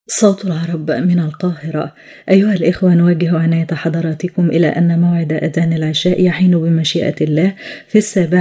صوت العرب من القاهرة. أيها الإخوة، نوجه عناية حضراتكم إلى أن موعد أذان العشاء يحين بمشيئة الله في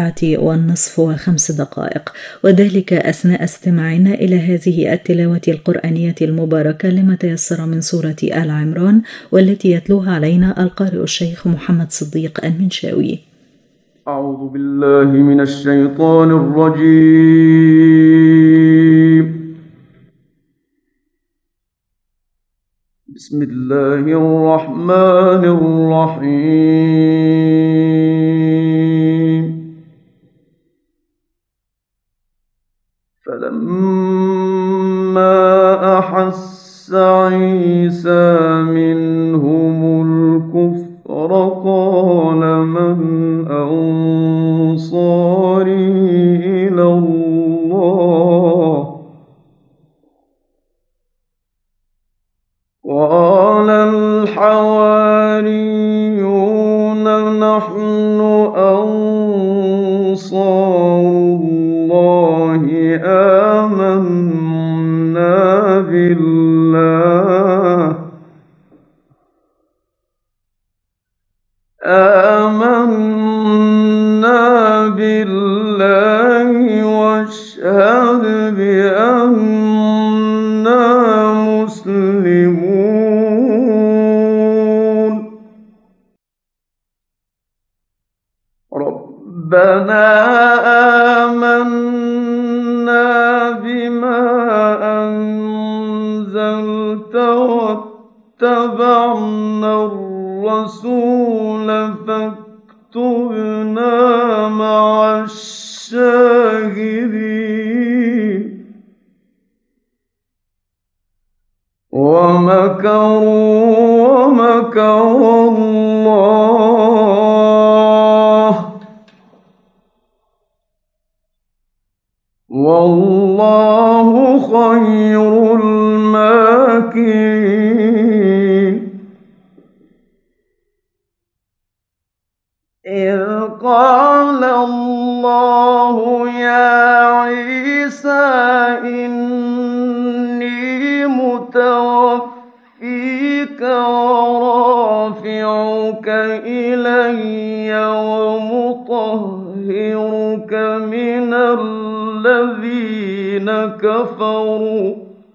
7:05، وذلك أثناء استماعنا إلى هذه التلاوة القرآنية المباركة لما تيسر من سورة آل عمران، والتي يتلوها علينا القارئ الشيخ محمد صديق المنشاوي. أعوذ بالله من الشيطان الرجيم. بسم الله الرحمن الرحيم. فلما أحس عيسى منهم الكفر قال من أنصاري إلى الله قال الحواريون نحن أنصار الله آمنا بالله واشهد بأننا مسلمون. ربنا آمنا بما أنزلت واتبعنا الرسول فاكتبنا مع الشاهدين. ومكروا ومكر الله والله خير الماكرين. إذ قال الله يا عيسى إني متوفيك ورافعك إلي ومطهرك من الذين كفروا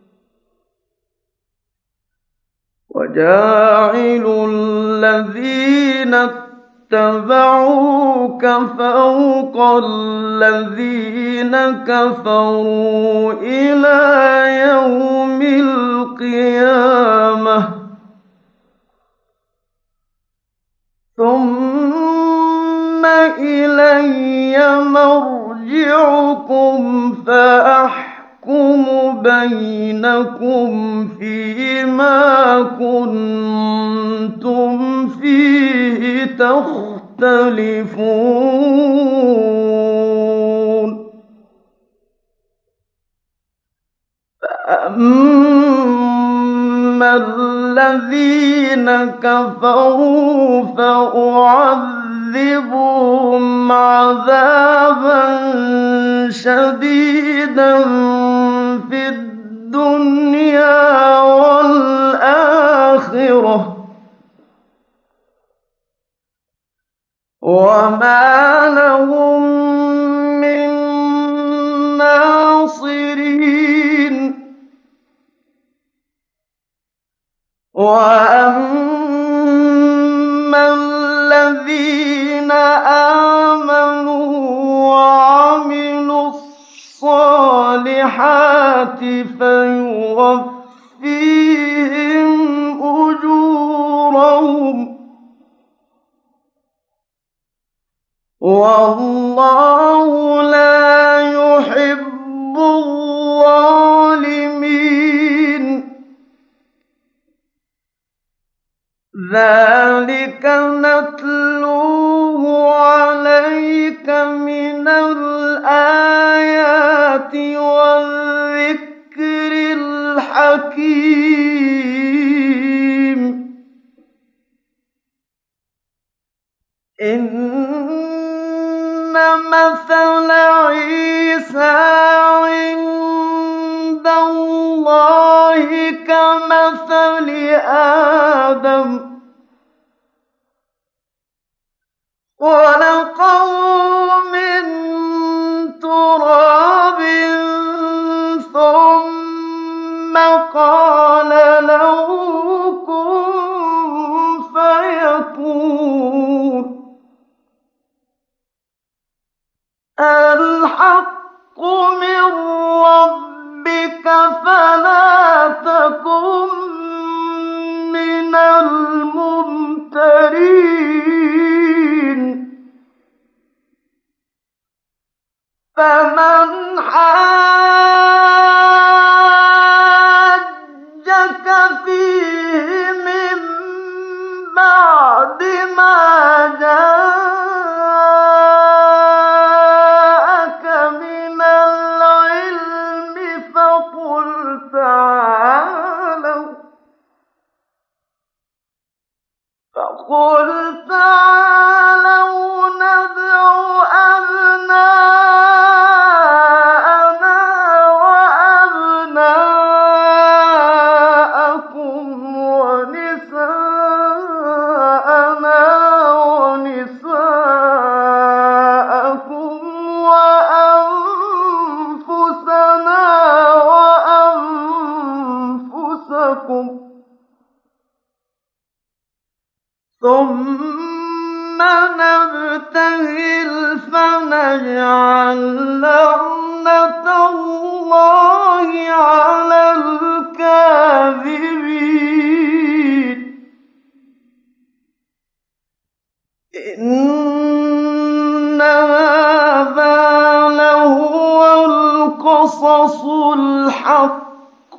وجاعل الذين اتبعوك فوق الذين كفروا إلى يوم القيامة ثم إلي مرجعكم فأحكم بينكم فيما كنتم فيه تختلفون. فأما الذين كفروا فأعذبهم عذابا شديدا في الدنيا والآخرة وما لهم من ناصرين. وأما الذين آمنوا وعملوا الصالحات فيوفيهم أجورهم والله لا يحب الظالمين. ذلك نتلوه عليك من الآيات والذكر الحكيم. إن مثل عيسى عند الله كمثل آدم خلقه من تراب ثم قال له كن فيكون الحق من ربك فلا تكن من الممترين فمن حاجك فيه من بعد ما جاءك من العلم فقل تعالوا ندع أبناءنا وأبناءكم ونساءنا ونساءكم وأنفسنا وأنفسكم ثم نبتهل فنجعل لعنة الله على الكاذبين إن هذا لهو القصص الحق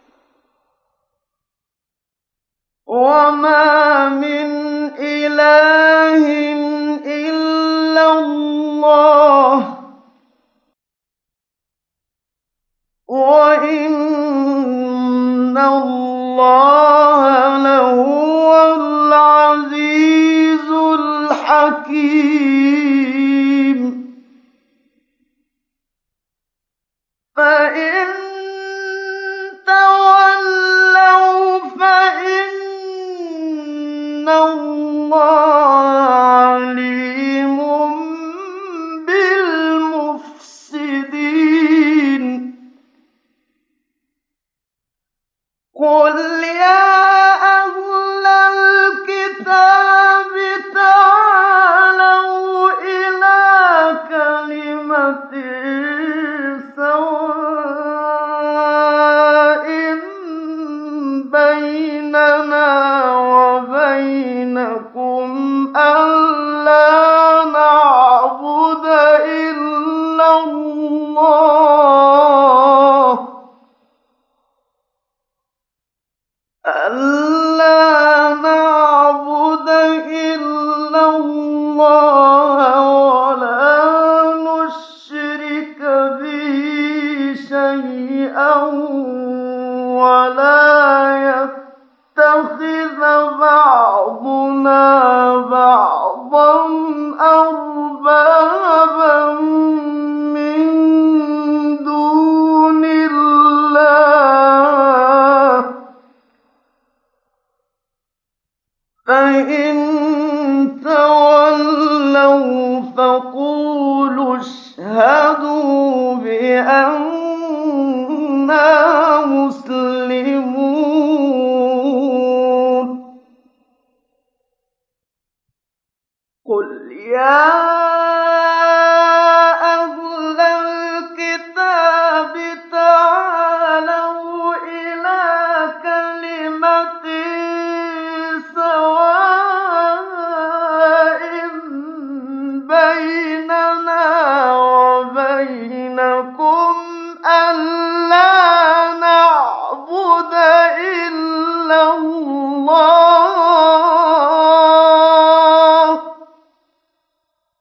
وما من إله إلا الله وإن الله لهو العزيز الحكيم فإن تولوا فإن الله عليم بالمفسدين قل يا أهل الكتاب تعالوا إلى كلمة سواء بيننا وبينكم ألا نعبد إلا الله ولا نشرك به شيئا ولا يتخذ بعضنا بعضا أربابا من دون الله فإن تولوا فقولوا اشهدوا بأننا مسلمون قل يا أهل الكتاب تعالوا إلى كلمة سواء بيننا وبينكم ألا نعبد إلا الله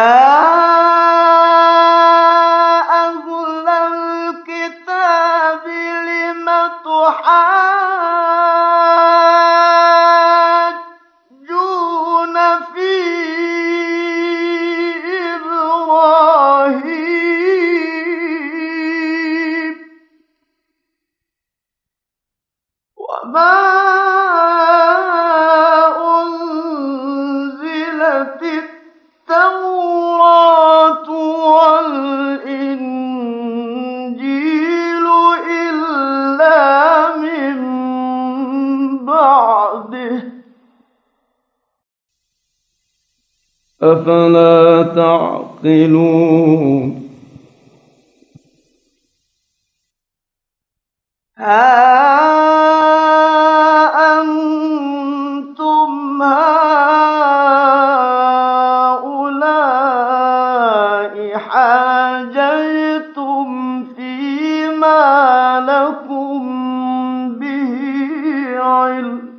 أهل الكتاب لم تحاجون في إبراهيم وما أنزلت التوراة والإنجيل إلا من بعده أفلا تعقلون ها أنتم هؤلاء حاججتم فيما لكم به علم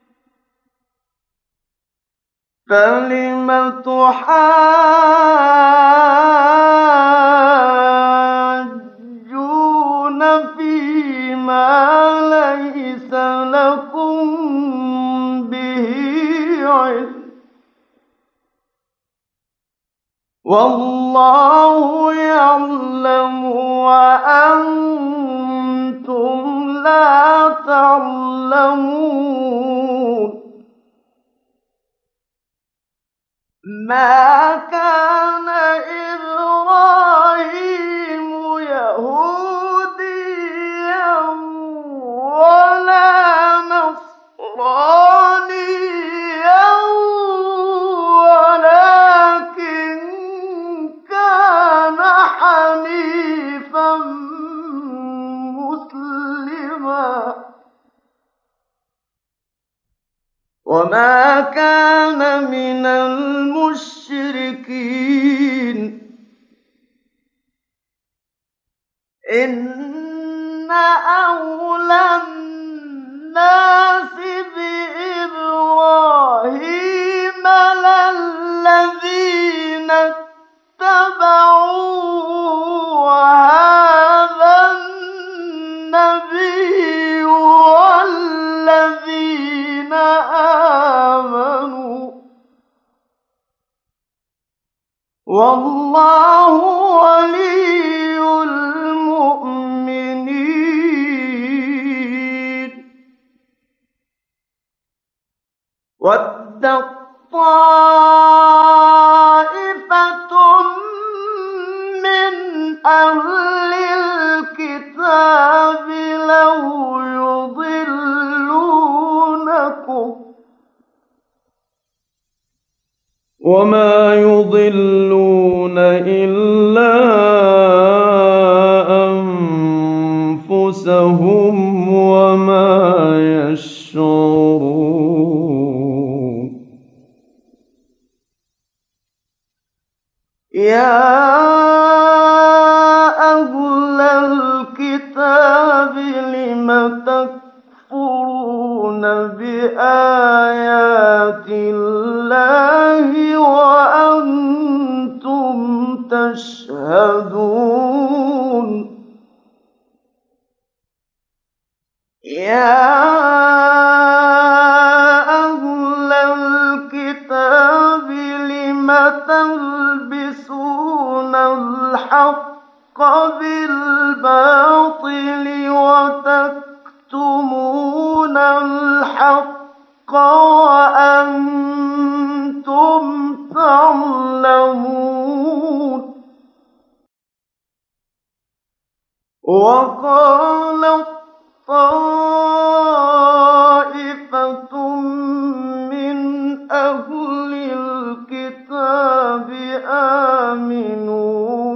فلم تحاجون فيما ليس لكم به علم والله يعلم وأنتم لا تعلمون ما كان إبراهيم يهوديا ولا نصرانيا ولكن كان حنيفا مسلما وما كان من المشركين إن أولى الناس بإبراهيم للذين اتبعوه وهذا النبي والذين آمنوا والله ولي المؤمنين ودت طائفة من أهل الكتاب لو يضلونكم وما يضلون إلا أنفسهم وما يشعرون يا أهل الكتاب لم تكفرون بآيات الله وأنتم تشهدون يا أهل الكتاب لم تلبسون الحق بالباطل وتكتمون الحق وأنتم تعلمون وقالت طائفة من أهل الكتاب آمنوا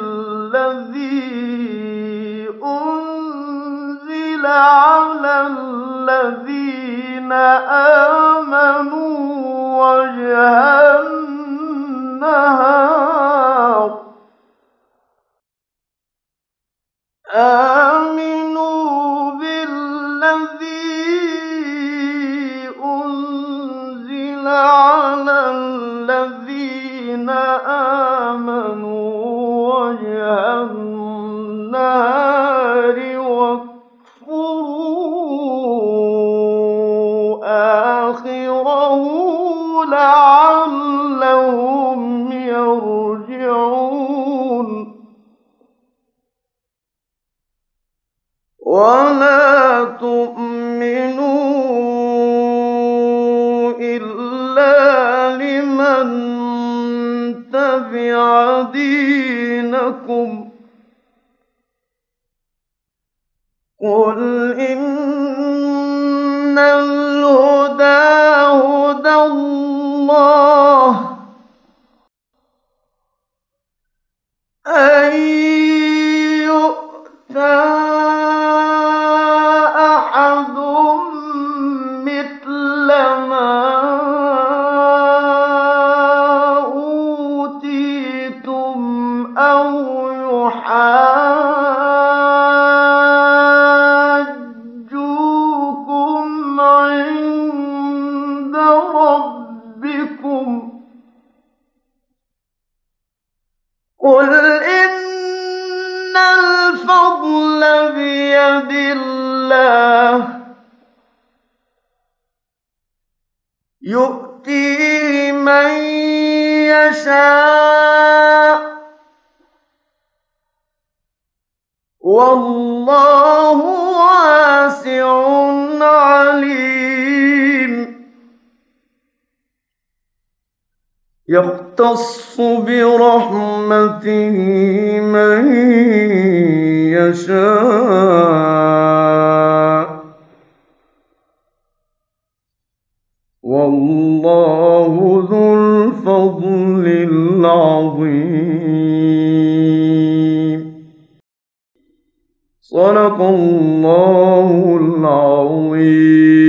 بالذي أنزل على الذين آمنوا وجه النهار آمنوا بالذي أنزل على الذين آمَنُوا وَجْهَ النَّهَارِ وَاكْفُرُوا آخِرَهُ لَعَلَّهُمْ يَرْجِعُونَ وَلَا تُؤْمِنُوا إِلَّا لِمَن تَبِعَ دِينَكُمْ قُلْ إِنَّ الْهُدَىٰ هُدَى اللَّهِ أَن يُؤْتَىٰ أَحَدٌ مِّثْلَ مَا أُوتِيتُمْ أَوْ يُحَاجُّوكُمْ عِندَ رَبِّكُمْ قُلْ إِنَّ الْفَضْلَ بِيَدِ اللَّهِ يُؤْتِيهِ مَن يَشَاءُ وَاللَّهُ وَاسِعٌ عَلِيمٌ يَخْتَصُّ بِرَحْمَتِهِ مَن يَشَاءُ وَاللَّهُ ذُو الْفَضْلِ الْعَظِيمِ صدق الله العظيم.